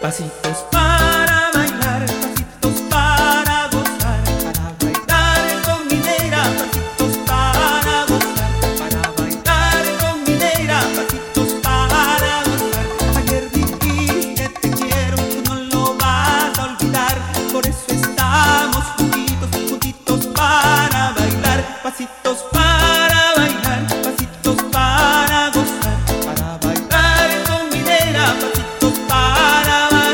Pasitos para bailar, pasitos para gozar, para bailar con mi negra, pasitos para gozar, para bailar con mi negra, pasitos para gozar. Ayer dijiste te quiero, tú no lo vas a olvidar, por eso estamos juntitos, juntitos para bailar. Pasitos para bailar, pasitos para gozar, para bailar con mi negra, pasitos para bailar.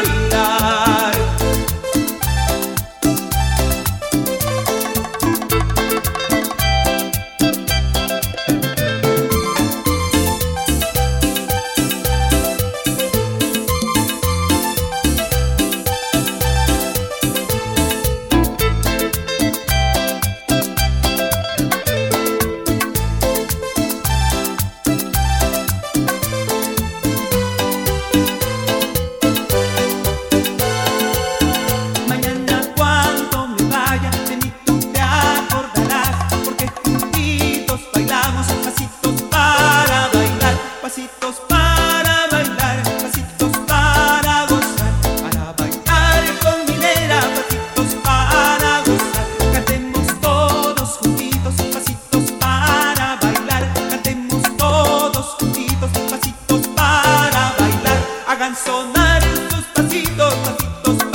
Mañana cuando me vaya de mí tú te acordarás, porque juntitos bailamos, pasitos para bailar, pasitos para bailar, pasitos para gozar, para bailar con mi negra, pasitos para gozar. Cantemos todos juntitos, pasitos para bailar, cantemos todos juntitos, pasitos para bailar. Hagan sonar sus pasitos, pasitos